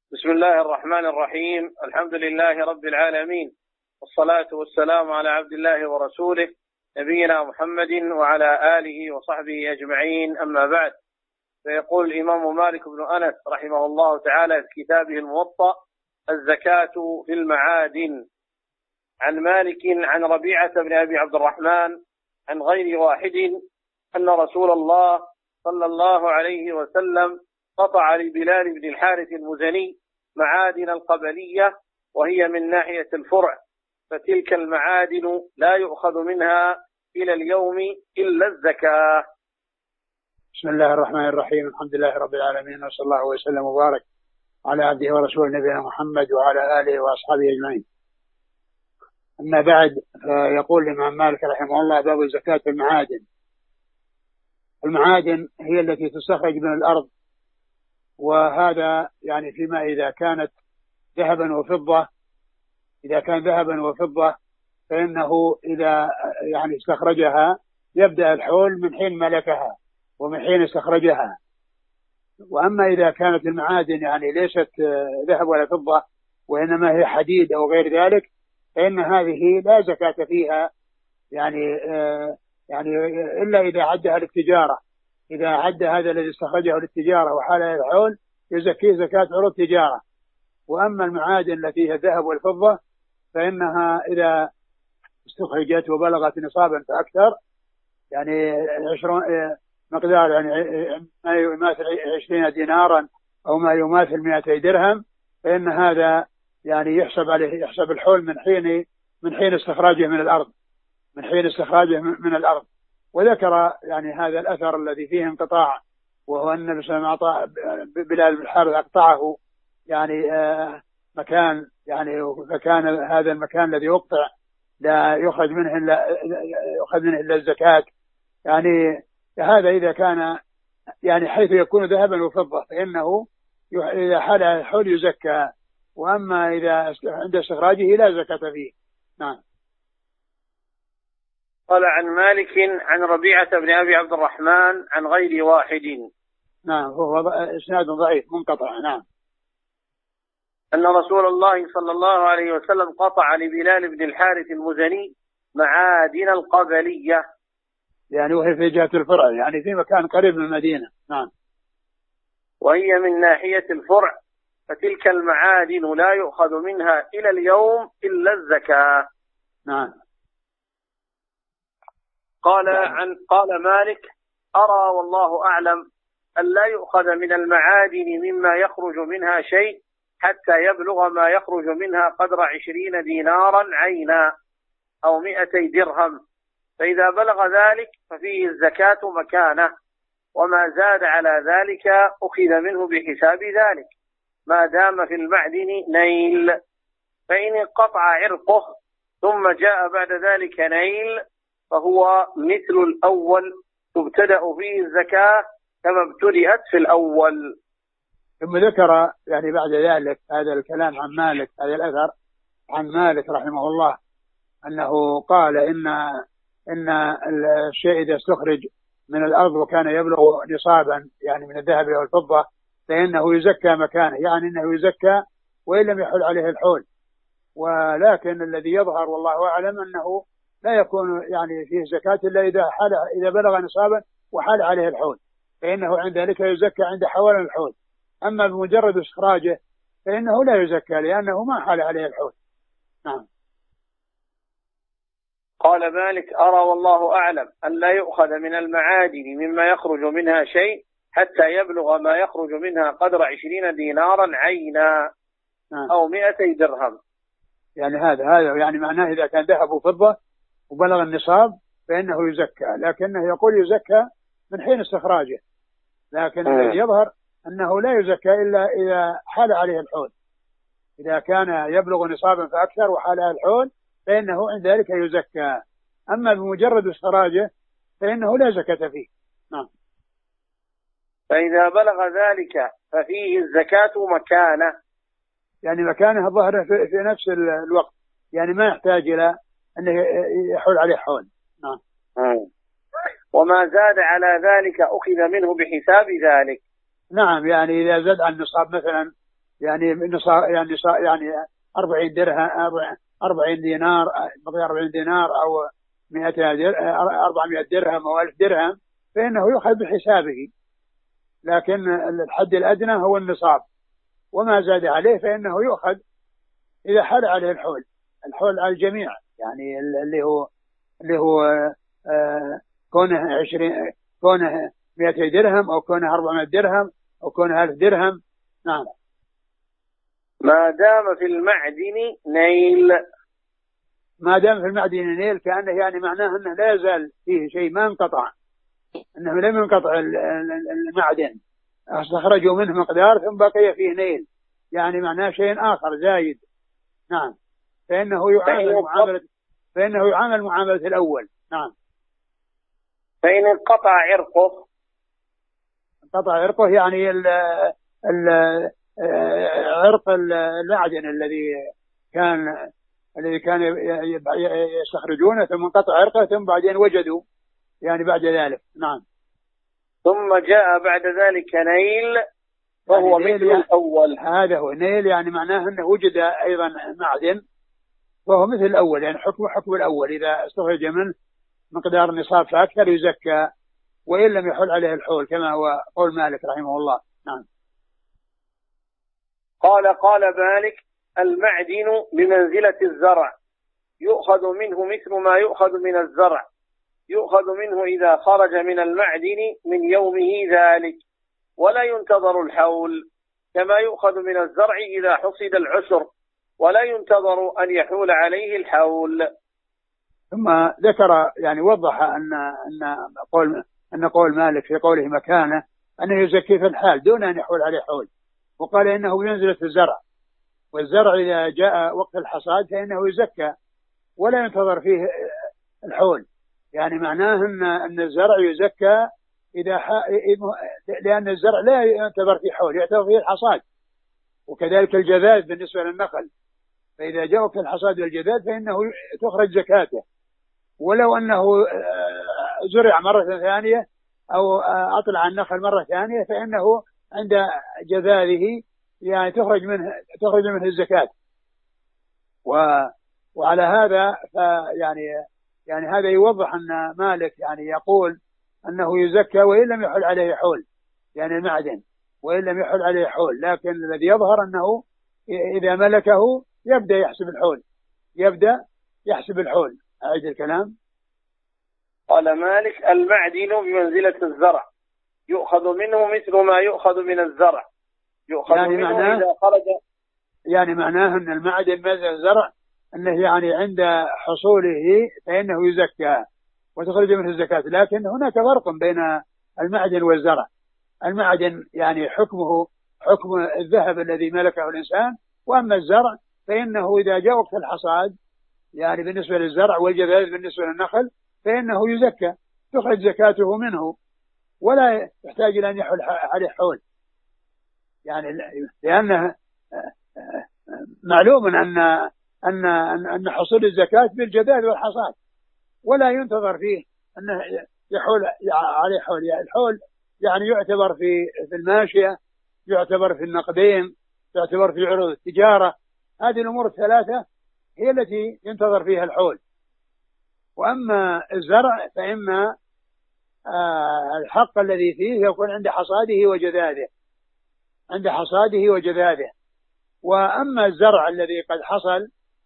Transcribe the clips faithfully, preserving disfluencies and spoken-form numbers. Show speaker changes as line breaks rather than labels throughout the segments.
بسم الله الرحمن الرحيم. الحمد لله رب العالمين، والصلاة والسلام على عبد الله ورسوله نبينا محمد وعلى آله وصحبه أجمعين، أما بعد. فيقول الإمام مالك بن أنس رحمه الله تعالى في كتابه الموطأ: الزكاة في المعادن. عن مالك عن ربيعة بن أبي عبد الرحمن عن غير واحد أن رسول الله صلى الله عليه وسلم قطع لبلال بن الحارث المزني معادن القبلية، وهي من ناحية الفرع، فتلك المعادن لا يؤخذ منها إلى اليوم إلا الزكاة.
بسم الله الرحمن الرحيم. الحمد لله رب العالمين، وصلى الله وسلم وبارك على عبده ورسوله نبينا محمد وعلى آله وأصحابه أجمعين. أما بعد، يقول الإمام مالك رحمه الله: باب الزكاة في المعادن. المعادن هي التي تستخرج من الأرض، وهذا يعني فيما إذا كانت ذهبا وفضة. إذا كان ذهبا وفضة فإنه إذا يعني استخرجها يبدأ الحول من حين ملكها ومن حين استخرجها. وأما إذا كانت المعادن يعني ليست ذهب ولا فضة، وإنما هي حديد أو غير ذلك، فإن هذه لا زكاة فيها، يعني يعني إلا إذا عدها للتجارة. إذا عد هذا الذي استخرجه للتجارة وحال الحول يزكيه زكاة عروض تجارة. وأما المعادن التي هي الذهب والفضة فإنها إذا استخرجت وبلغت نصابا فأكثر، يعني عشرون مقدار يعني ما يماثل عشرين دينارا أو ما يماثل مئتي درهم، فإن هذا يعني يحسب عليه يحسب الحول من حين من حين استخراجه من الأرض من حين استخراجه من الأرض. وذكر يعني هذا الأثر الذي فيه انقطاع، وهو أن النبي صلى الله عليه وسلم أعطى بلال بن الحارث أقطعه يعني آه مكان، يعني فكان هذا المكان الذي يقطع لا يخرج منه إلا يأخذ منه إلا الزكاة. يعني هذا إذا كان يعني حيث يكون ذهبا وفضة فإنه إذا حال الحول يزكى، وأما إذا عند استخراجه لا زكاة فيه. نعم.
قال عن مالك عن ربيعة بن أبي عبد الرحمن عن غير واحد.
نعم، هو إسناد ضعيف منقطع. نعم.
أن رسول الله صلى الله عليه وسلم قطع لبلال بن الحارث المزني معادن القبلية،
يعني وهي في جهة الفرع، يعني في مكان قريب من المدينة. نعم.
وهي من ناحية الفرع، فتلك المعادن لا يؤخذ منها إلى اليوم إلا الزكاة.
نعم.
قال عن قال مالك: أرى والله أعلم أن لا يؤخذ من المعادن مما يخرج منها شيء حتى يبلغ ما يخرج منها قدر عشرين دينارا عينا أو مئتي درهم، فإذا بلغ ذلك ففيه الزكاة مكانه، وما زاد على ذلك أخذ منه بحساب ذلك ما دام في المعدن نيل، فإن انقطع عرقه ثم جاء بعد ذلك نيل فهو مثل الأول تبتدأ فيه الزكاة كما ابتدأت في الأول.
ثم ذكر يعني بعد ذلك هذا الكلام عن مالك، هذا الأثر عن مالك رحمه الله أنه قال إن إن الشيء إذا استخرج من الأرض وكان يبلغ نصابا يعني من الذهب والفضة فإنه يزكى مكانه، يعني إنه يزكى وإن لم يحل عليه الحول. ولكن الذي يظهر والله أعلم أنه لا يكون يعني فيه زكاة إلا إذا حال إذا بلغ نصابا وحال عليه الحول، فإنه عند ذلك يزكى عند حوال الحول. أما بمجرد استخراجه فإنه لا يزكى لأنه ما حال عليه الحول. نعم.
قال مالك: أرى والله أعلم أن لا يؤخذ من المعادن مما يخرج منها شيء حتى يبلغ ما يخرج منها قدر عشرين دينارا عينا أو مئتي درهم.
يعني هذا هذا يعني معناه إذا كان ذهب وفضة وبلغ النصاب فإنه يزكى، لكنه يقول يزكى من حين استخراجه، لكن الذي يظهر أنه لا يزكى إلا إذا حال عليه الحول. إذا كان يبلغ نصابا فأكثر وحال عليه الحول فإنه عند ذلك يزكى، أما بمجرد استخراجه فإنه لا زكاة فيه. نعم.
فإذا بلغ ذلك ففيه الزكاة مكانه،
يعني مكانه الظاهر في, في نفس الوقت، يعني ما يحتاج إلى أنه يحول عليه حول. نعم.
وما زاد على ذلك أخذ منه بحساب ذلك.
نعم، يعني إذا زاد عن النصاب مثلا يعني نصار يعني يعني أربعين درهم أربعين دينار بقي أربعين دينار أو مئة أربعمائة درهم أو ألف درهم فإنه يؤخذ بحسابه، لكن الحد الأدنى هو النصاب، وما زاد عليه فإنه يؤخذ إذا حل عليه الحول. الحول على الجميع، يعني اللي هو اللي هو آه كونه عشرين كونه مئتي درهم أو كونه أربعمائة درهم أو كونه ألف درهم. نعم.
ما دام في المعدن نيل.
ما دام في المعدن نيل كأنه يعني معناه أنه لا يزال فيه شيء ما انقطع، أنه لم ينقطع المعدن، استخرجوا منه مقدار ثم بقي فيه نيل، يعني معناه شيء آخر زايد. نعم. فإنه يعامل معاملة فإنه يعامل معاملة الأول. نعم.
فإن انقطع عرقه.
انقطع عرقه يعني ال ال عرق المعدن الذي كان الذي كان يستخرجونه ثم انقطع عرقه ثم بعدين وجدوا يعني بعد ذلك. نعم.
ثم جاء بعد ذلك نيل فهو
يعني
مثل
يعني
الأول.
هذا هو نيل، يعني معناه أنه وجد أيضا معدن وهو مثل الأول، يعني حكم حكم الأول، إذا استخرج منه مقدار النصاب فأكثر يزكى، وإن لم يحل عليه الحول كما هو قول مالك رحمه الله. نعم.
قال قال مالك: المعدن بمنزلة الزرع، يؤخذ منه مثل ما يؤخذ من الزرع، يؤخذ منه إذا خرج من المعدن من يومه ذلك، ولا ينتظر الحول، كما يؤخذ من الزرع إذا حصد العشر، ولا ينتظر أن يحول عليه الحول.
ثم ذكر يعني وضح أن أن قول أن قول مالك في قوله مكانه أنه يزكي في الحال دون أن يحول عليه حول، وقال إنه بمنزلة الزرع، والزرع إذا جاء وقت الحصاد فإنه يزكى ولا ينتظر فيه الحول، يعني معناه أن أن الزرع يزكى إذا ح... لأن الزرع لا يعتبر فيه حول، يعتبر فيه الحصاد، وكذلك الجذاذ بالنسبة للنخل، فإذا جاء وقت الحصاد والجذاذ فإنه تخرج زكاته، ولو أنه زرع مرة ثانية أو أطلع النخل مرة ثانية فإنه عند جذاذه يعني تخرج منه تخرج منه الزكاة. و... وعلى هذا فيعني يعني هذا يوضح أن مالك يعني يقول أنه يزكى وإن لم يحل عليه حول، يعني المعدن وإن لم يحل عليه حول، لكن الذي يظهر أنه إذا ملكه يبدأ يحسب الحول يبدأ يحسب الحول. أعيد الكلام.
قال مالك: المعدن بمنزلة الزرع، يؤخذ منه مثل ما يؤخذ من الزرع، يؤخذ
يعني
منه
معناه
إذا خرج.
يعني معناه أن المعدن مثل الزرع أنه يعني عند حصوله فإنه يزكى وتخرج منه الزكاة، لكن هناك فرق بين المعدن والزرع. المعدن يعني حكمه حكم الذهب الذي ملكه الإنسان، وأما الزرع فإنه إذا جاء وقت الحصاد يعني بالنسبة للزرع والجذاذ بالنسبة للنخل فإنه يزكى، تخرج زكاته منه ولا يحتاج إلى أن يحول عليه حول، يعني لأنه معلوم أن أن أن حصول الزكاة بالجذاذ والحصاد، ولا ينتظر فيه أنه يحول عليه حول. يعني الحول يعني يعتبر في في الماشية، يعتبر في النقدين، يعتبر في عروض التجارة، هذه الأمور الثلاثة هي التي ينتظر فيها الحول. وأما الزرع فإن آه الحق الذي فيه يكون عند حصاده وجذاذه عند حصاده وجذاذه وأما الزرع الذي قد حصل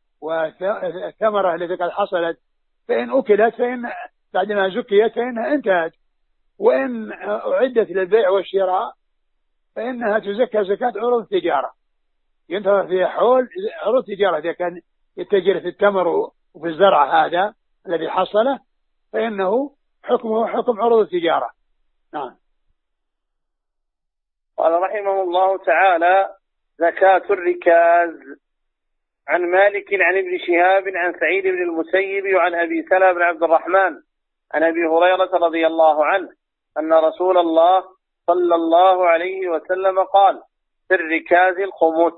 والثمرة التي قد حصلت فإن أكلت فإن بعدما زكيت فإنها انتهت، وإن أعدت للبيع والشراء فإنها تزكى زكاة عروض التجارة، ينتظر فيها حول عروض التجارة. إذا كان يتجر في التمر وفي الزرع هذا الذي حصله فإنه حكمه حكم عروض التجارة. نعم.
قال رحمه الله تعالى: زكاة الركاز. عن مالك عن ابن شهاب عن سعيد بن المسيب وعن أبي سلمة بن عبد الرحمن عن أبي هريرة رضي الله عنه أن رسول الله صلى الله عليه وسلم قال: في الركاز الخمس.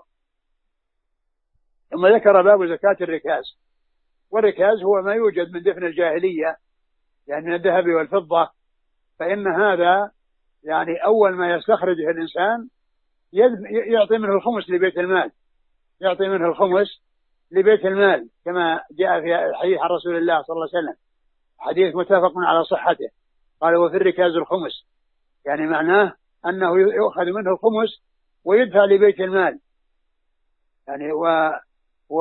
ثم ذكر باب زكاة الركاز. والركاز هو ما يوجد من دفن الجاهلية، يعني من الذهب والفضة، فإن هذا يعني أول ما يستخرجه الإنسان يعطي منه الخمس لبيت المال، يعطي منه الخمس لبيت المال كما جاء في الحديث عن رسول الله صلى الله عليه وسلم، حديث متفق على صحته. قال وفي الركاز الخمس، يعني معناه أنه يؤخذ منه الخمس ويدفع لبيت المال. يعني و, و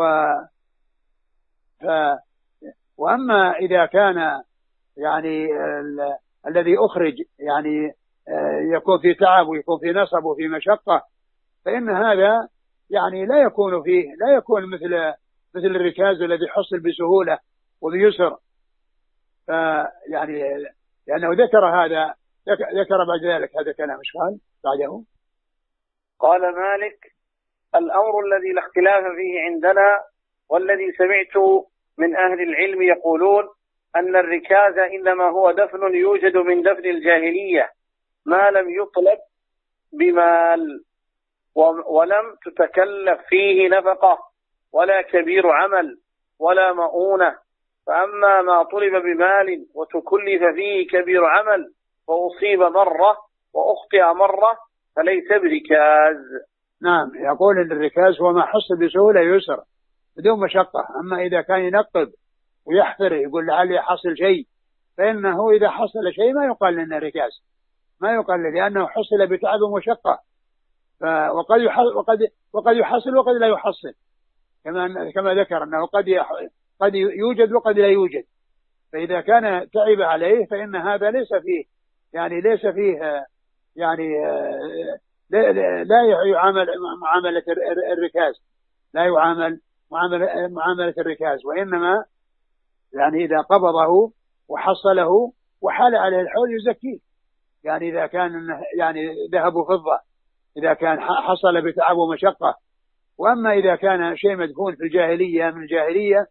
ف وأما إذا كان يعني ال... الذي أخرج يعني يكون في تعب ويكون في نصب وفي مشقة، فإن هذا يعني لا يكون فيه لا يكون مثل مثل الركاز الذي حصل بسهولة وبيسر. فيعني لأنه ذكر هذا ذكر بعد ذلك هذا كلام. ايش قال بعده؟
قال مالك: الأمر الذي لا اختلاف فيه عندنا والذي سمعت من أهل العلم يقولون أن الركاز إنما هو دفن يوجد من دفن الجاهلية ما لم يطلب بمال ولم تتكلف فيه نفقة ولا كبير عمل ولا مؤونة، فأما ما طلب بمال وتكلف فيه كبير عمل وأصيب مرة وأخطئ مرة فليس بركاز.
نعم، يقول أن الركاز هو ما حصل بسهولة يسر بدون مشقة. أما إذا كان ينقب ويحفر يقول لعلي حصل شيء، فإنه إذا حصل شيء ما يقال لنا ركاز، ما يقال لأنه حصل بتعب ومشقة. وقد وقد وقد يحصل وقد لا يحصل، كما كما ذكر أنه قد قد يوجد وقد لا يوجد. فإذا كان تعب عليه فإن هذا ليس فيه يعني ليس فيه يعني لا, لا يعامل معاملة الركاز، لا يعامل معاملة معاملة الركاز، وإنما يعني إذا قبضه وحصله وحال عليه الحول يزكيه. يعني إذا كان يعني ذهب وفضة إذا كان حصل بتعب ومشقة. وأما إذا كان شيء مدفون في الجاهلية من الجاهلية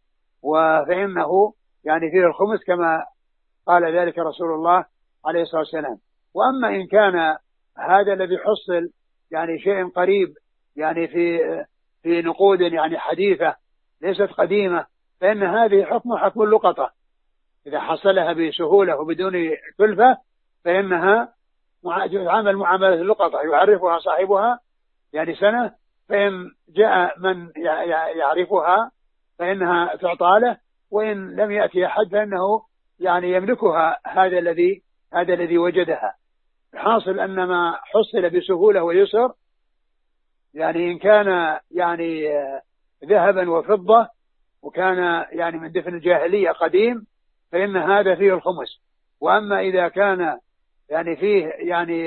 فإنه يعني فيه الخمس كما قال ذلك رسول الله عليه الصلاة والسلام. وأما إن كان هذا الذي حصل يعني شيء قريب يعني في في نقود يعني حديثة ليست قديمة، فإن هذه حكم حكم اللقطة. إذا حصلها بسهولة وبدون كلفة فإنها تعامل معاملة اللقطة، يعرفها صاحبها يعني سنة، فإن جاء من يعرفها فإنها تعطى له، وإن لم يأتي أحد فإنه يعني يملكها هذا الذي هذا الذي وجدها. الحاصل أن ما حصل بسهولة ويسر يعني إن كان يعني ذهبا وفضة وكان يعني من دفن الجاهلية قديم فإن هذا فيه الخمس. وأما إذا كان يعني فيه يعني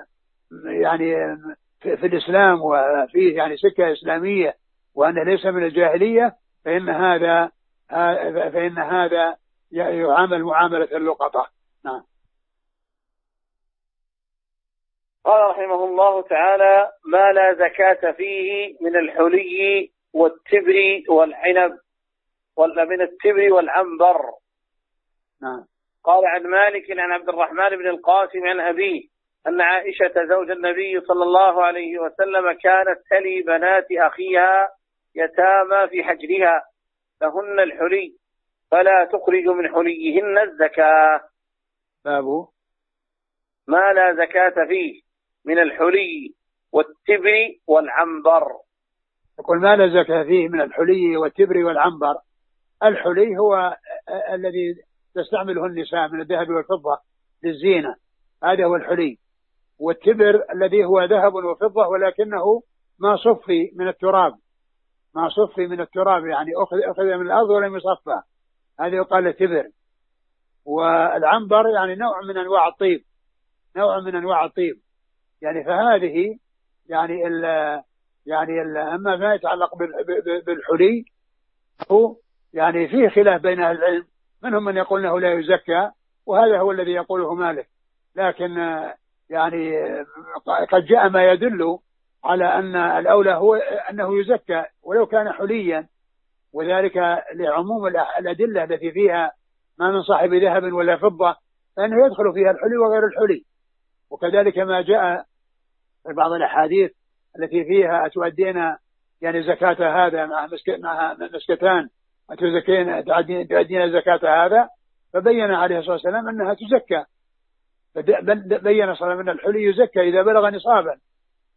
يعني في الإسلام وفيه يعني سكة إسلامية وأنه ليس من الجاهلية فإن هذا فإن هذا يعامل معاملة اللقطة. نعم.
قال رحمه الله تعالى: ما لا زكاة فيه من الحلي والتبر والعنب ولا من التبر والعنبر.
نعم.
قال عن مالك عن عبد الرحمن بن القاسم عن أبيه أن عائشة زوج النبي صلى الله عليه وسلم كانت تلي بنات أخيها يتامى في حجرها لهن الحلي فلا تخرج من حليهن الزكاة.
باب
ما لا زكاة فيه من الحلي والتبر والعنبر.
يقول ما لا زكاة فيه من الحلي والتبر والعنبر. الحلي هو الذي تستعمله النساء من الذهب والفضة للزينة، هذا هو الحلي. والتبر الذي هو ذهب وفضة ولكنه ما صفي من التراب، ما صفي من التراب يعني أخذ, أخذ من الأرض ولم يصفى، هذا يقال تبر. والعنبر يعني نوع من أنواع الطيب، نوع من أنواع الطيب يعني. فهذه يعني ال يعني ال أما ما يتعلق بالحلي هو يعني فيه خلاف بين أهل العلم، منهم من يقول أنه لا يزكى وهذا هو الذي يقوله مالك، لكن يعني قد جاء ما يدل على أن الأولى هو أنه يزكى ولو كان حليا، وذلك لعموم الأدلة التي فيها ما من صاحب ذهب ولا فضة فإنه يدخل فيها الحلي وغير الحلي. وكذلك ما جاء في بعض الأحاديث التي فيها أتؤدين يعني زكاة هذا مع مسكتان وتزكين تؤدين زكاة هذا، فبين عليه الصلاة والسلام أنها تزكى. بين صلى الله عليه وسلم أن الحلي يزكى إذا بلغ نصابا،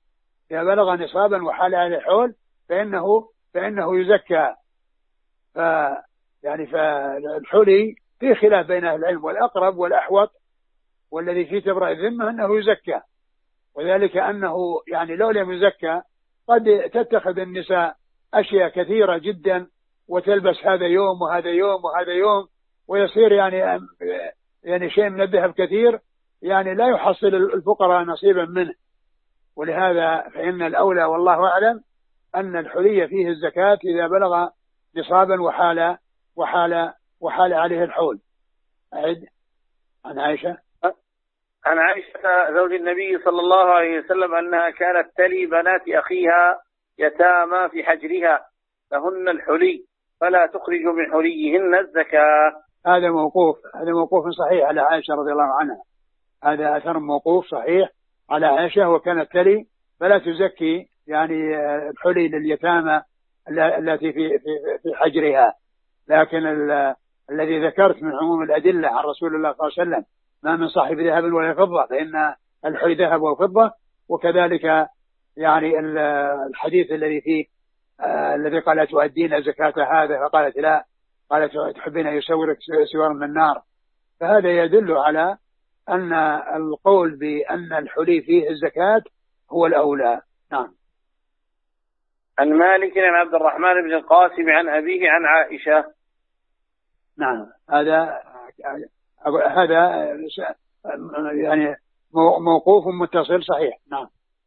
إذا بلغ نصابا وحال عليه الحول فإنه فإنه يزكى. ف يعني فالحلي في خلاف بين أهل العلم، والأقرب والأحوط والذي فيه تبرأ الذمة أنه يزكى، وذلك أنه يعني لو لم يزكى قد تتخذ النساء أشياء كثيرة جدا وتلبس هذا يوم وهذا يوم وهذا يوم، ويصير يعني يعني شيء من الذهب كثير يعني لا يحصل الفقراء نصيبا منه. ولهذا فإن الأولى والله أعلم أن الحلي فيه الزكاة إذا بلغ نصابا وحال وحال وحال عليه الحول. أعد عن عائشة
عن عائشة زوج النبي صلى الله عليه وسلم أنها كانت تلي بنات أخيها يتامى في حجرها لهن الحلي فلا تخرج من حليهن الزكاة.
هذا موقوف هذا موقوف صحيح على عائشة رضي الله عنها، هذا أثر موقوف صحيح على عائشة، وكانت تلي فلا تزكي يعني الحلي لليتامى التي في في حجرها. لكن الذي ذكرت من عموم الأدلة عن رسول الله صلى الله عليه وسلم ما من صاحب ذهب ولا فضة فإن الحلي ذهب وفضة، وكذلك يعني الحديث الذي فيه آه الذي قال تؤدين زكاة هذا فقالت لا، قالت تحبين يسورك سوار من النار. فهذا يدل على أن القول بأن الحلي فيه الزكاة هو الأولى. نعم.
عن مالك عن عبد الرحمن بن القاسم عن أبيه عن عائشة.
نعم. هذا هذا يعني موقوف متصل صحيح. نعم.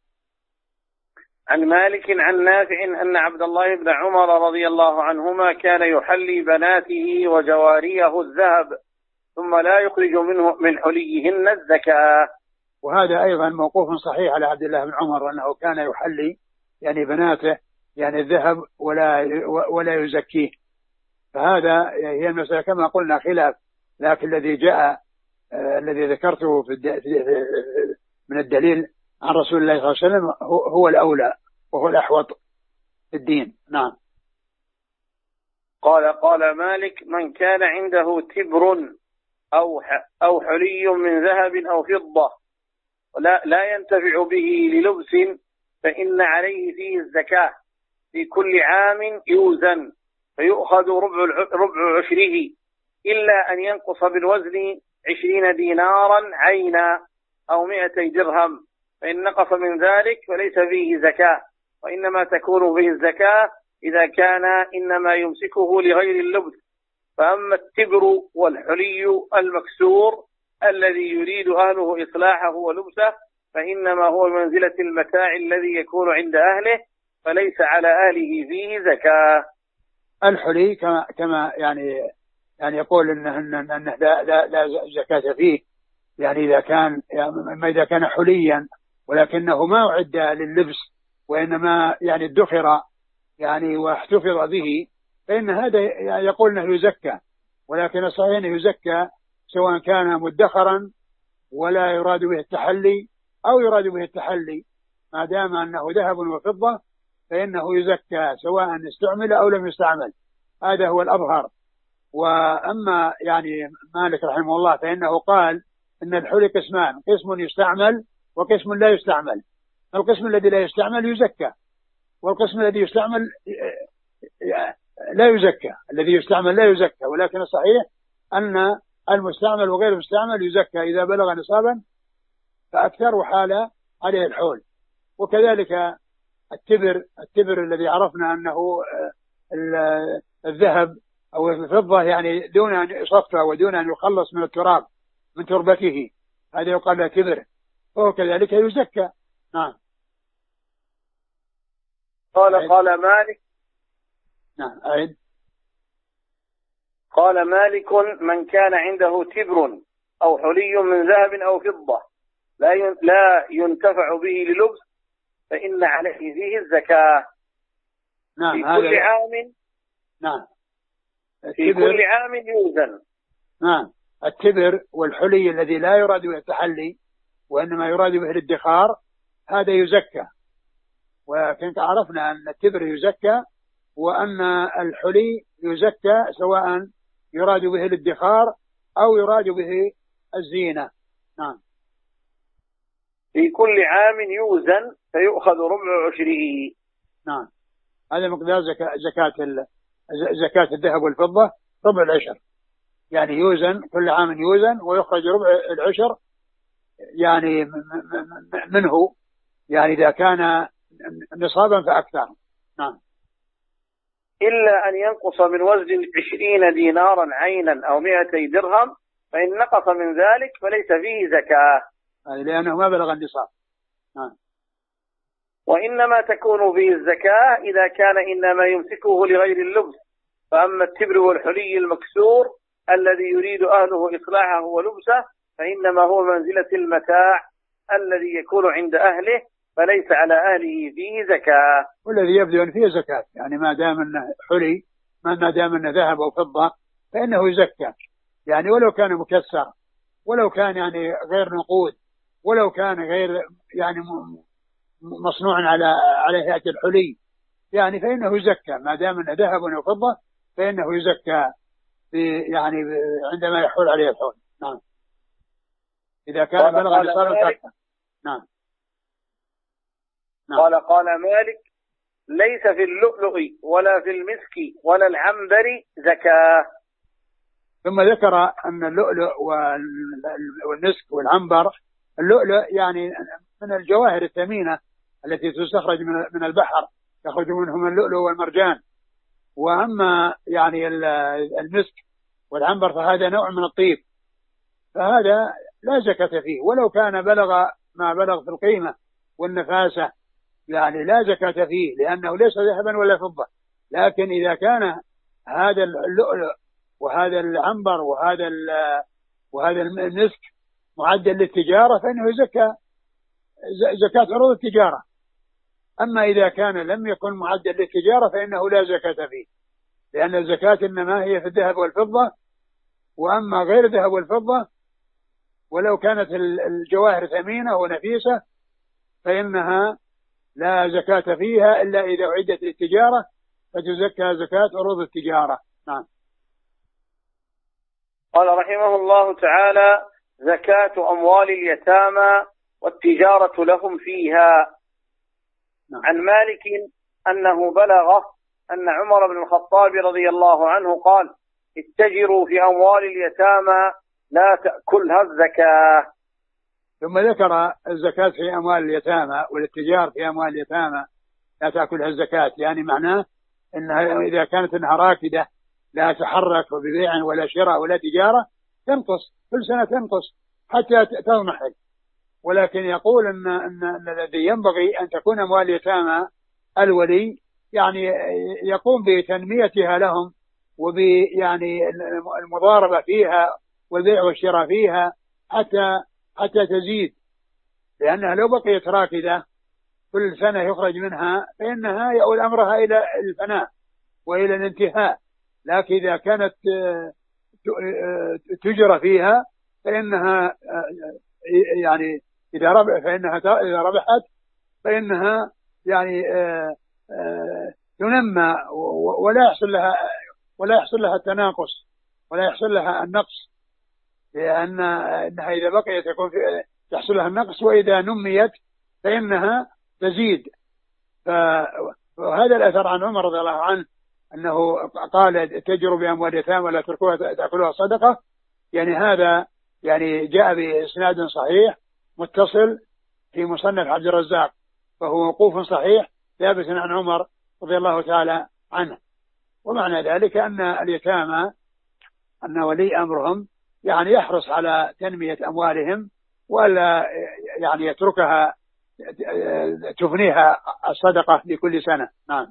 عن مالك عن نافع أن عبد الله بن عمر رضي الله عنهما كان يحلي بناته وجواريه الذهب ثم لا يخرج منه من حليهن الزكاة.
وهذا أيضا موقوف صحيح على عبد الله بن عمر أنه كان يحلي يعني بناته يعني الذهب ولا ولا يزكيه. فهذا هي المسألة كما قلنا خلاف، لكن الذي جاء آه الذي ذكرته في من الدليل عن رسول الله صلى الله عليه وسلم هو الأولى وهو الأحوط في الدين. نعم.
قال قال مالك من كان عنده تبر أو أو حلي من ذهب أو فضة لا لا ينتفع به للبس فإن عليه فيه الزكاة في كل عام يوزن فيؤخذ ربع ربع عشره إلا أن ينقص بالوزن عشرين دينارا عينا أو مئتي درهم، فإن نقص من ذلك فليس فيه زكاة، وإنما تكون به الزكاة إذا كان إنما يمسكه لغير اللبس. فأما التبر والحلي المكسور الذي يريد أهله إصلاحه ولبسه فإنما هو منزلة المتاع الذي يكون عند أهله فليس على أهله فيه زكاة.
الحلي كما كما يعني يعني يقول إنه إنه لا لا لا زكاة فيه، يعني إذا كان يعني ما إذا كان حليا ولكنه ما أعد لللبس وإنما يعني ادخر يعني واحتفظ به فإن هذا يقول أنه يزكى، ولكن الصحيح أنه يزكى سواء كان مدخرا ولا يراد به التحلي أو يراد به التحلي، ما دام أنه ذهب وفضة فإنه يزكى سواء استعمل أو لم يستعمل، هذا هو الأظهر. وأما يعني مالك رحمه الله فإنه قال إن الحلي قسمان، قسم يستعمل وقسم لا يستعمل، القسم الذي لا يستعمل يزكى والقسم الذي يستعمل لا يزكى، الذي يستعمل لا يزكى، ولكن الصحيح أن المستعمل وغير المستعمل يزكى إذا بلغ نصابا فأكثر وحال عليه الحول. وكذلك التبر التبر الذي عرفنا أنه الذهب أو الفضة يعني دون أن يصفى ودون أن يخلص من التراب من تربته، هذا يقال له تبر، وهو كذلك يزكى. نعم.
قال قال مالك.
نعم أعد.
قال مالك من كان عنده تبر أو حلي من ذهب أو فضة لا لا ينتفع به للبس فإن عليه فيه الزكاة.
نعم.
في كل عام.
نعم.
في كل عام يوزن.
نعم. التبر والحلي الذي لا يراد به التحلي وإنما يراد به الادخار هذا يزكى، ولكن عرفنا أن التبر يزكى وأن الحلي يزكى سواء يراد به الادخار أو يراد به الزينة. نعم.
في كل عام يوزن فيؤخذ ربع عشره.
نعم، هذا مقدار زكاة زكاة زكاة الذهب والفضة، ربع العشر، يعني يوزن كل عام يوزن ويخرج ربع العشر يعني منه، يعني إذا كان نصابا فأكثر. نعم.
إلا أن ينقص من وزن عشرين دينارا عينا أو مئتي درهم، فإن نقص من ذلك فليس فيه زكاة
لأنه ما بلغ النصاب. نعم.
وإنما تكون فيه الزكاة إذا كان إنما يمسكه لغير اللبس. فأما التبر والحلي المكسور الذي يريد أهله إصلاحه ولبسه فإنما هو منزلة المتاع الذي يكون عند أهله، فليس على أهله فيه زكاة.
والذي يبدو أن فيه زكاة، يعني ما دام أنه حلي، ما دام أنه ذهب أو فضة فإنه يزكى، يعني ولو كان مكسر، ولو كان يعني غير نقود، ولو كان غير يعني مصنوع على على هيئة الحلي، يعني فإنه يزكى ما دام أنه ذهب أو فضة، فإنه يزكى يعني عندما يحول عليه الحول. نعم. إذا كان بلغ نصابا فأكثر. نعم.
نعم. قال قال مالك: ليس في اللؤلؤ ولا في المسك ولا العنبر زكاة.
ثم ذكر أن اللؤلؤ والمسك والعنبر، اللؤلؤ يعني من الجواهر الثمينة التي تستخرج من البحر، يخرج منهم اللؤلؤ والمرجان. وأما يعني المسك والعنبر فهذا نوع من الطيب، فهذا لا زكاة فيه ولو كان بلغ ما بلغ في القيمة والنفاسة، يعني لا زكاة فيه لأنه ليس ذهبا ولا فضة. لكن إذا كان هذا اللؤلؤ وهذا العنبر وهذا وهذا المسك معدل للتجارة فإنه زكاة زكاة عروض التجارة. أما إذا كان لم يكن معدل للتجارة فإنه لا زكاة فيه، لأن الزكاة إنما هي في الذهب والفضة. وأما غير الذهب والفضة ولو كانت الجواهر ثمينة ونفيسة فإنها لا زكاة فيها إلا إذا أعدت للتجارة، فتزكى زكاة عروض التجارة. نعم.
قال رحمه الله تعالى: زكاة أموال اليتامى والتجارة لهم فيها. نعم. عن مالك أنه بلغه أن عمر بن الخطاب رضي الله عنه قال: اتجروا في أموال اليتامى لا تأكلها الزكاة.
ثم ذكر الزكاة في أموال اليتامى والاتجار في أموال اليتامى لا تأكلها الزكاة، يعني معناه أنها إذا كانت أنها راكدة لا تحرك ببيع ولا شراء ولا تجارة تنقص كل سنة، تنقص حتى تضمحل. ولكن يقول أن, أن الذي ينبغي أن تكون أموال اليتامى الولي يعني يقوم بتنميتها لهم وبيعني المضاربة فيها والبيع والشراء فيها حتى حتى تزيد، لأنها لو بقيت راكدة كل سنة يخرج منها فإنها يؤول أمرها إلى الفناء وإلى الانتهاء. لكن إذا كانت تجرى فيها فإنها يعني إذا ربح فإنها إذا ربحت فإنها يعني تنمى ولا يحصل لها ولا يحصل لها التناقص ولا يحصل لها النقص، لأن إنها إذا بقيت يكون يحصل لها النقص، وإذا نميت فإنها تزيد. فهذا الأثر عن عمر رضي الله عنه أنه قال: تجروا بأموال اليتامى ولا تركوها تأكلوها صدقة، يعني هذا يعني جاء بإسناد صحيح متصل في مصنف عبد الرزاق، فهو موقوف صحيح ثابت عن عمر رضي الله تعالى عنه. ومعنى ذلك أن اليتامى أن ولي أمرهم يعني يحرص على تنمية أموالهم ولا يعني يتركها تفنيها الصدقة لكل سنة. نعم.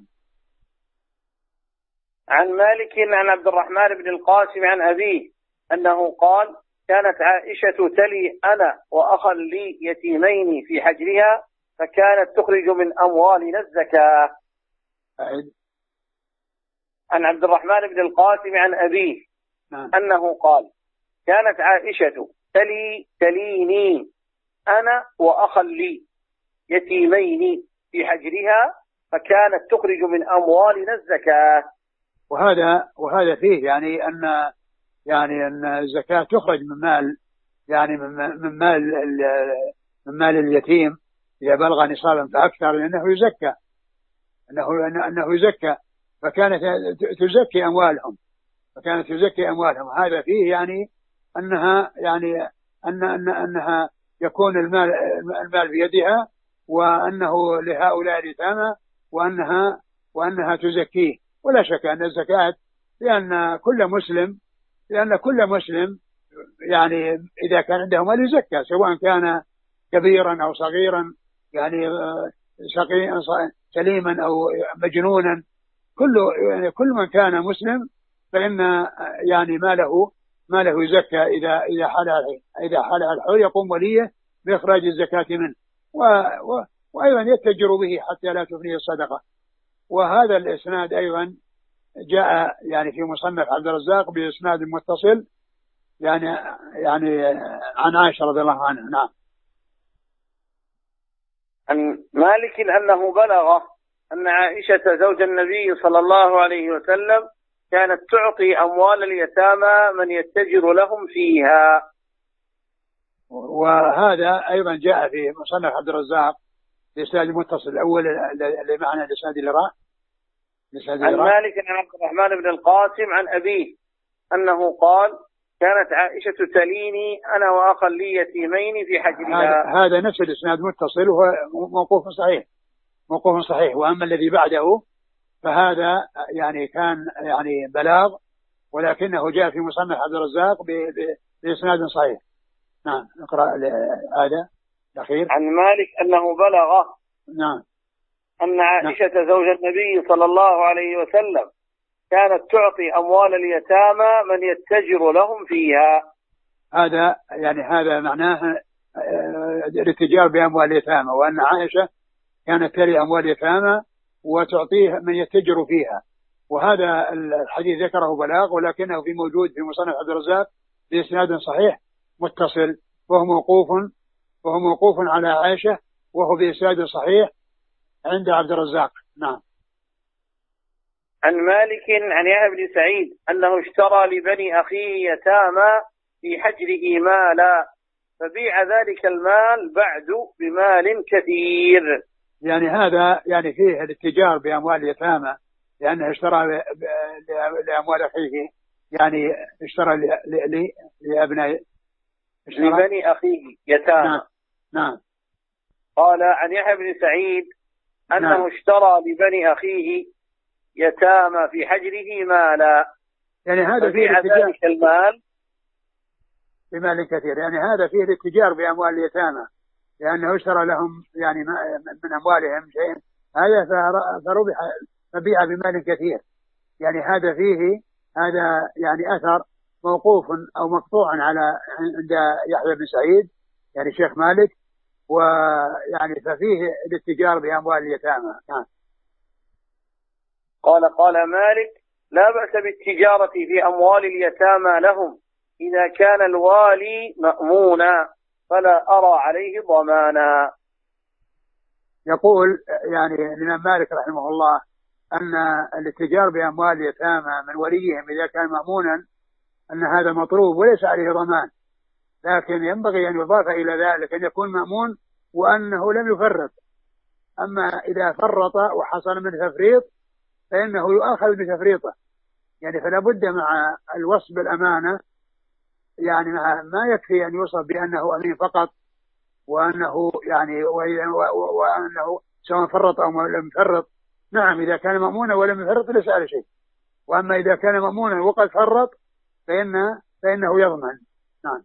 عن مالك عن عبد الرحمن بن القاسم عن أبيه أنه قال: كانت عائشة تلي أنا وأخا لي يتيمين في حجرها، فكانت تخرج من أموالنا الزكاة.
أعد.
عن عبد الرحمن بن القاسم عن أبيه
نعم.
أنه قال: كانت عائشة تلي تليني أنا وأخا لي يتيمين في حجرها، فكانت تخرج من أموالنا الزكاة.
وهذا وهذا فيه يعني أن يعني أن الزكاة تخرج من مال يعني من مال من مال اليتيم إذا بلغ نصابا فأكثر لأنه يزكى، أنه أنه يزكى، فكانت تزكي أموالهم، فكانت تزكي أموالهم. هذا فيه يعني أنها يعني أن أن أنها يكون المال المال بيدها، وأنه لهؤلاء اليتامى، وأنها وأنها تزكيه. ولا شك أن الزكاة لأن كل مسلم لأن كل مسلم يعني إذا كان عنده مال يزكى، سواء كان كبيرا أو صغيرا، يعني سليما أو مجنونا، كل يعني كل من كان مسلم فإن يعني ماله ماله يزكى إذا إذا حال إذا حال الحول، يقوم وليه بإخراج الزكاة منه، و و وأيضا يتجر به حتى لا تفنيه الصدقة. وهذا الإسناد أيضا جاء يعني في مصنف عبد الرزاق بإسناد متصل، يعني يعني عن عائشة رضي الله عنها. نعم.
عن مالك أنه بلغ أن عائشة زوج النبي صلى الله عليه وسلم كانت تعطي أموال اليتامى من يتجر لهم فيها.
وهذا أيضا جاء في مصنف عبد الرزاق بإسناد المتصل الأول اللي معنا الإسناد اللي راح.
عن مالك عن عبد الرحمن بن القاسم عن أبيه أنه قال كانت عائشة تليني أنا وأخا لي يتيمين في حجرها.
هذا, هذا نفس الإسناد متصل وهو موقوف صحيح موقوف صحيح. وأما الذي بعده فهذا يعني كان يعني بلاغ، ولكنه جاء في مصنف عبد الرزاق بإسناد صحيح. نعم. اقرأ هذا الأخير.
عن مالك أنه بلغ
نعم
أن عائشة نعم. زوج النبي صلى الله عليه وسلم كانت تعطي أموال اليتامى من يتجر لهم فيها.
هذا يعني هذا معناه الاتجار بأموال اليتامى، وأن عائشة كانت تلي أموال اليتامى وتعطيه من يتجر فيها. وهذا الحديث ذكره بلاغ، ولكنه في موجود في مصنف عبد الرزاق بإسناد صحيح متصل، وهو موقوف وهو موقوف على عائشة، وهو بإسناد صحيح عند عبد الرزاق. نعم.
عن مالك عن يحيى بن سعيد أنه اشترى لبني أخيه يتامى في حجره مالا فبيع ذلك المال بعد بمال كثير. يعني
هذا يعني فيه الاتجار بأموال اليتامى، لأنه اشترى لأموال أخيه، يعني اشترى لأبناء
لبني أخيه يتامى.
نعم. نعم.
قال عن يحيى بن سعيد أنه
نعم.
اشترى لبني أخيه يتامى في حجره مالا،
يعني هذا فيه
ذلك المال
بمال كثير، يعني هذا فيه الاتجار بأموال اليتامى، لأنه اشترى لهم يعني من أموالهم شيء، هذا فربح فبيع بمال كثير. يعني هذا فيه هذا يعني أثر موقوف أو مقطوع على عند يحيى بن سعيد يعني شيخ مالك، ويعني ففيه الاتجار بأموال اليتامى. نعم.
قال قال مالك لا بأس بالتجارة في أموال اليتامى لهم إذا كان الوالي مأمونا فلا أرى عليه ضمانا.
يقول يعني الإمام مالك رحمه الله أن الاتجار بأموال اليتامى من وليهم إذا كان مأمونا أن هذا مطلوب وليس عليه ضمان، لكن ينبغي أن يضاف إلى ذلك أن يكون مأمون وأنه لم يفرط. أما إذا فرط وحصل من تفريط فإنه يؤخذ بتفريطه، يعني فلا بد مع الوصف بالأمانة، يعني ما يكفي أن يوصف بأنه أمين فقط، وأنه يعني وأنه سواء فرط أو لم يفرط. نعم إذا كان مأمونا ولم يفرط ليس على شيء، وأما إذا كان مأمونا وقد فرط فإن فإنه يضمن. نعم.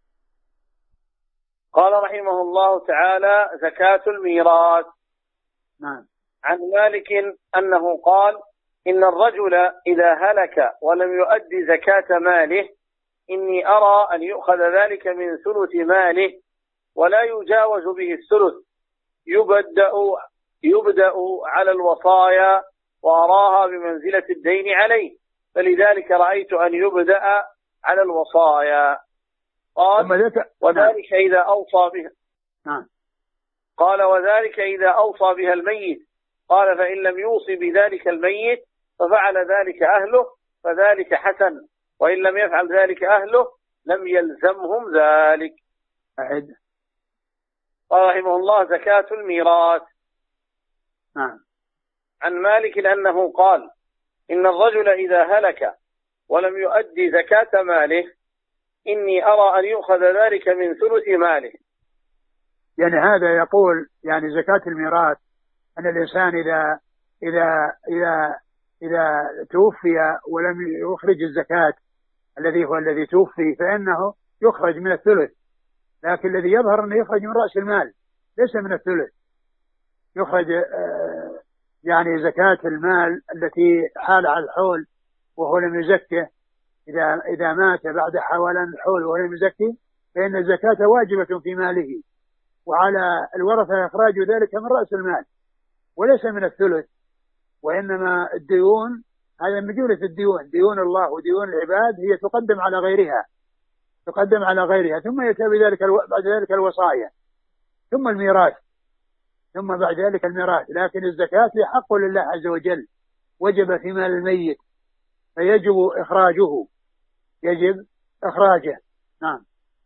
قال رحمه الله تعالى زكاة الميراث.
نعم.
عن مالك أنه قال إن الرجل إذا هلك ولم يؤدي زكاة ماله إني أرى أن يؤخذ ذلك من ثلث ماله ولا يجاوز به الثلث، يبدأ يبدأ على الوصايا وأراها بمنزلة الدين عليه، فلذلك رأيت أن يبدأ على الوصايا. قال وذلك إذا أوصى بها.
نعم.
قال وذلك إذا أوصى بها الميت. قال فإن لم يوصي بذلك الميت ففعل ذلك أهله فذلك حسن، وإن لم يفعل ذلك أهله لم يلزمهم ذلك.
أعد.
قال رحمه الله: زكاة الميراث.
نعم.
عن مالك أنه قال: إن الرجل إذا هلك ولم يؤدي زكاة ماله إني أرى أن يؤخذ ذلك من ثلث ماله.
يعني هذا يقول يعني زكاة الميراث أن الإنسان إذا إذا إذا إذا توفي ولم يخرج الزكاة الذي هو الذي توفي فإنه يخرج من الثلث، لكن الذي يظهر أنه يخرج من رأس المال ليس من الثلث. يخرج يعني زكاة المال التي حال على الحول وهو لم يزكه، إذا إذا مات بعد حولان الحول وهو لم يزكي فإن الزكاة واجبة في ماله، وعلى الورثة إخراج ذلك من رأس المال وليس من الثلث. وإنما الديون هذا من جملة الديون، ديون الله وديون العباد هي تقدم على غيرها تقدم على غيرها ثم يأتي بذلك بعد ذلك الوصايا ثم الميراث ثم بعد ذلك الميراث. لكن الزكاة هي حق لله عز وجل، وجب في مال الميت فيجب إخراجه يجب إخراجه. نعم.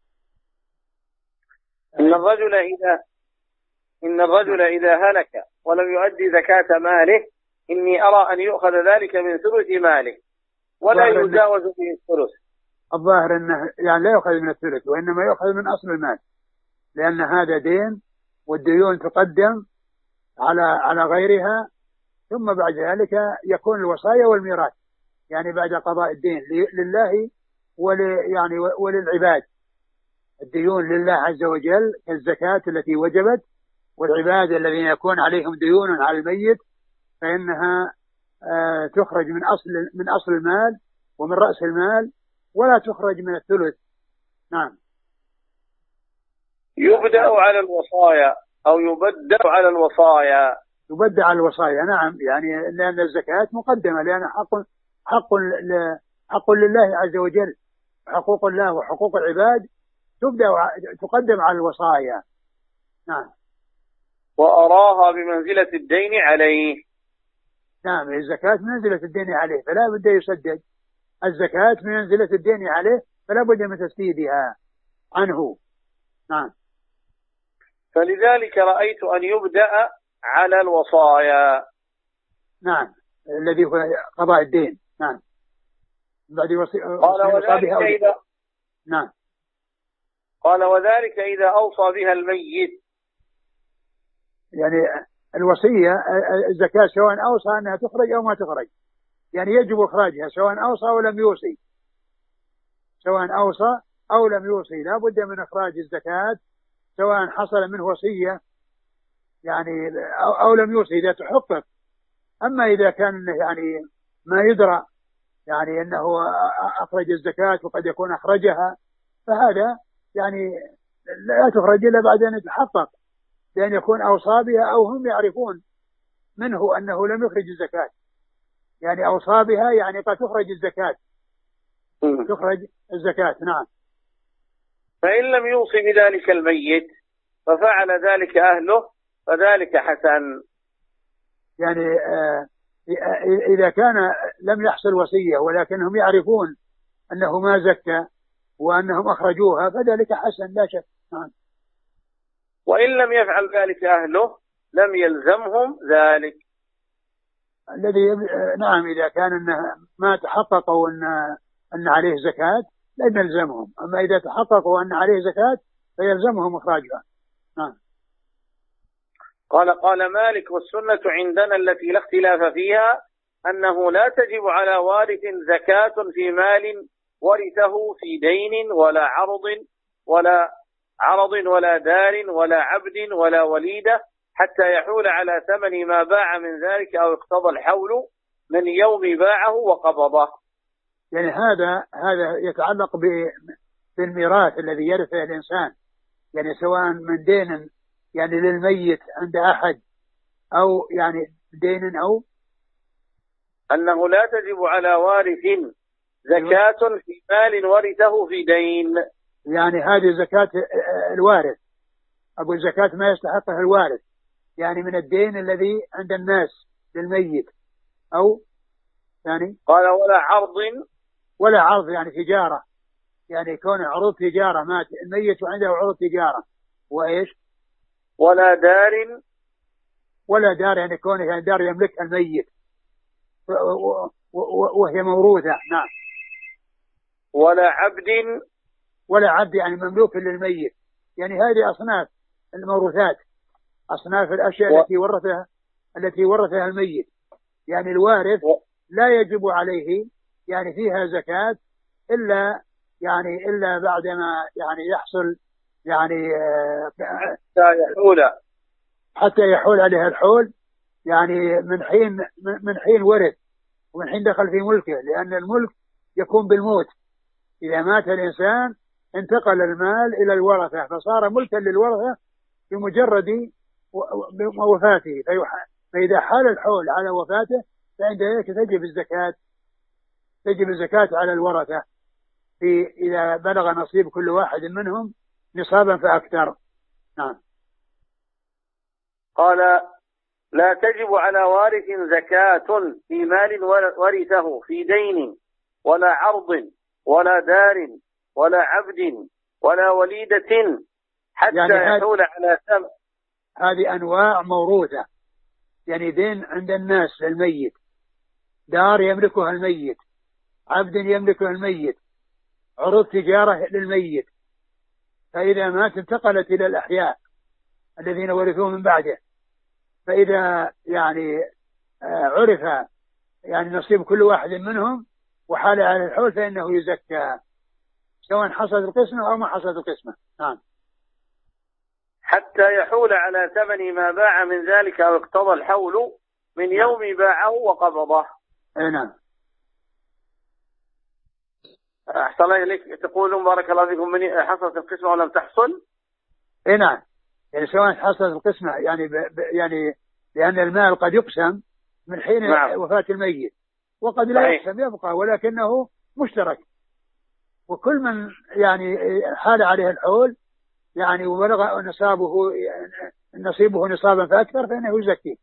إن الرجل إذا إن الرجل إذا هلك ولم يؤدي زكاة ماله إني أرى أن يؤخذ ذلك من ثلث ماله ولا يجاوز به الثلث.
الظاهر أنه يعني لا يؤخذ من الثلث وإنما يؤخذ من أصل المال، لأن هذا دين والديون تقدم على على غيرها ثم بعد ذلك يكون الوصايا والميراث، يعني بعد قضاء الدين لله ول يعني وللعباد. الديون لله عز وجل كالزكاة التي وجبت، والعباد الذين يكون عليهم ديون على الميت فإنها آه تخرج من أصل من أصل المال ومن رأس المال ولا تخرج من الثلث. نعم.
يبدأ على الوصايا أو يبدأ على الوصايا.
يبدأ على الوصايا. نعم، يعني لأن الزكاة مقدمة، لأن حق حق حق لله عز وجل، حقوق الله وحقوق العباد تبدأ تقدم على الوصايا. نعم.
وأراها بمنزلة الدين عليه.
نعم، الزكاة بمنزلة الدين عليه فلا بد يسدد. الزكاة بمنزلة الدين عليه فلا بد من تسديدها عنه. نعم.
فلذلك رأيت أن يبدأ على الوصايا.
نعم، الذي هو قضاء الدين. نعم. بعد وصي...
قال وذلك إذا
نعم.
قال وذلك إذا أوصى بها الميت.
يعني الوصية الزكاة سواء أوصى أنها تخرج أو ما تخرج، يعني يجب إخراجها سواء أوصى أو لم يوصي، سواء أوصى أو لم يوصي لا بد من إخراج الزكاة سواء حصل منه وصية يعني أو, أو لم يوصي إذا تحقق. أما إذا كان يعني ما يدرى يعني أنه أخرج الزكاة وقد يكون أخرجها فهذا يعني لا تخرج إلا بعد أن يتحقق، لأن يكون أوصى بها أو هم يعرفون منه أنه لم يخرج الزكاة. يعني أوصى بها يعني قد تخرج الزكاة تخرج الزكاة. نعم.
فإن لم يوصي بذلك الميت ففعل ذلك أهله فذلك حسن.
يعني آه إذا كان لم يحصل وصية ولكنهم يعرفون أنه ما زكى وأنهم أخرجوها فذلك حسن لا شك. نعم.
وإن لم يفعل ذلك أهله لم يلزمهم ذلك.
الذي نعم إذا كان أنه ما تحققوا أن أن عليه زكاة لن يلزمهم، أما إذا تحققوا أن عليه زكاة فيلزمهم إخراجها. نعم.
قال قال مالك: والسنة عندنا التي لا اختلاف فيها أنه لا تجب على وارث زكاة في مال ورثه في دين ولا عرض ولا عرض ولا دار ولا عبد ولا وليدة حتى يحول على ثمن ما باع من ذلك أو اقتضى الحول من يوم باعه وقبضه.
يعني هذا هذا يتعلق بالميراث الذي يرثه الإنسان، يعني سواء من دين يعني للميت عند أحد أو يعني دين أو
أنه لا تجب على وارث زكاة في مال ورثه في دين.
يعني هذه زكاة الوارث، أبو الزكاة ما يستحقها الوارث، يعني من الدين الذي عند الناس للميت أو يعني
قال ولا عرض
ولا عرض يعني تجارة، يعني يكون عروض تجارة مات الميت وعنده عروض تجارة وإيش
ولا دار
ولا دار يعني كونه يعني دار يملكها الميت وهي موروثة. نعم.
ولا عبد
ولا عبد يعني مملوك للميت. يعني هذه أصناف الموروثات، أصناف الأشياء و... التي ورثها التي ورثها الميت. يعني الوارث و... لا يجب عليه يعني فيها زكاة إلا يعني إلا بعدما يعني يحصل يعني
حتى يحول
حتى يحول عليها الحول، يعني من حين من حين ورث ومن حين دخل في ملكه، لأن الملك يكون بالموت. إذا مات الإنسان انتقل المال إلى الورثة فصار ملكا للورثة بمجرد وفاته. فإذا حال الحول على وفاته فعند ذلك تجب الزكاة تجب الزكاة على الورثة في إذا بلغ نصيب كل واحد منهم نصابا فأكثر. نعم.
قال لا تجب على وارث زكاة في مال ورثه في دين ولا عرض ولا دار ولا عبد ولا وليدة حتى يعني يحول على ثمن.
هذه أنواع موروثة، يعني دين عند الناس للميت، دار يملكها الميت، عبد يملكه الميت، عروض تجارة للميت. فإذا مات انتقلت إلى الأحياء الذين ورثوه من بعده. فإذا يعني عرف يعني نصيب كل واحد منهم وحال على الحول فإنه يزكى سواء حصلت القسمة أو ما حصلت القسمة. نعم.
حتى يحول على ثمن ما باع من ذلك أو اقتضى الحول من يوم باعه وقبضه.
نعم.
أحسن الله إليك. تقولون بارك الله فيكم من حصلت القسمة ولم تحصل.
إيه نعم، يعني سواء حصلت القسمة يعني ب... ب... يعني لأن المال قد يقسم من حين نعم. وفاة الميت، وقد لا صحيح. يقسم يبقى ولكنه مشترك، وكل من يعني حال عليه الحول يعني وبلغ نصابه نصيبه نصابا فأكثر فإنه يزكي.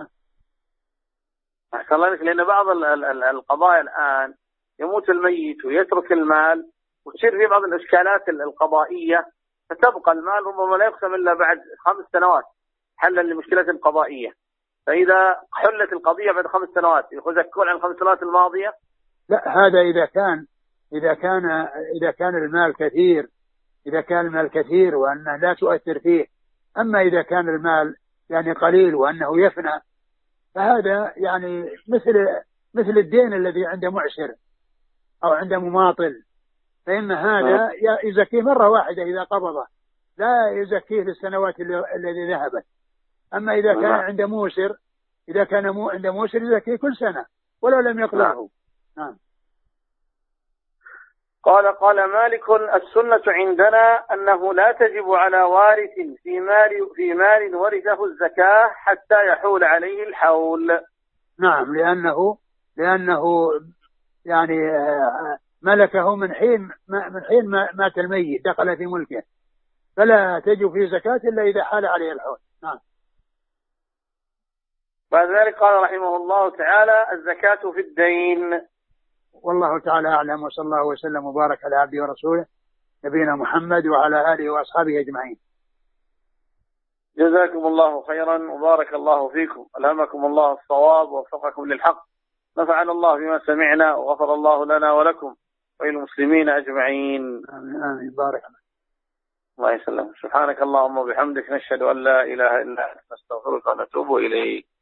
أحسن الله إليك. لأن بعض القضايا الآن يموت الميت ويترك المال وتصير في بعض الإشكالات القضائية، فتبقى المال ربما لا يقسم إلا بعد خمس سنوات حلا لمشكلة قضائية. فإذا حلت القضية بعد خمس سنوات يزكون عن الخمس سنوات الماضية.
لا، هذا إذا كان إذا كان إذا كان المال كثير إذا كان المال كثير وأنه لا تؤثر فيه. أما إذا كان المال يعني قليل وأنه يفنى فهذا يعني مثل مثل الدين الذي عند معسر أو عند مماطل، فإن هذا يزكيه مرة واحدة إذا قبضه، لا يزكيه للسنوات التي ذهبت. أما إذا كان عند موسر إذا كان مو عند موسر يزكيه كل سنة ولو لم يقبضه. نعم.
قال قال مالك السنة عندنا أنه لا تجب على وارث في مال في مال ورثه الزكاة حتى يحول عليه الحول.
نعم، لأنه لأنه يعني ملكه من حين من حين مات الميت دخل في ملكه، فلا تجب فيه زكاة إلا إذا حال عليه الحول. نعم.
بعد ذلك قال رحمه الله تعالى الزكاة في الدين.
والله تعالى أعلم، وصلى الله وسلم وبارك على عبده ورسوله نبينا محمد وعلى آله وأصحابه أجمعين.
جزاكم الله خيرا وبارك الله فيكم، ألهمكم الله الصواب ووفقكم للحق، نفعنا الله بما سمعنا وغفر الله لنا ولكم وللمسلمين أجمعين.
آمين آمين. بارك الله.
الله يسلمك. سبحانك اللهم وبحمدك نشهد أن لا إله إلا أنت نستغفرك ونتوب إليك.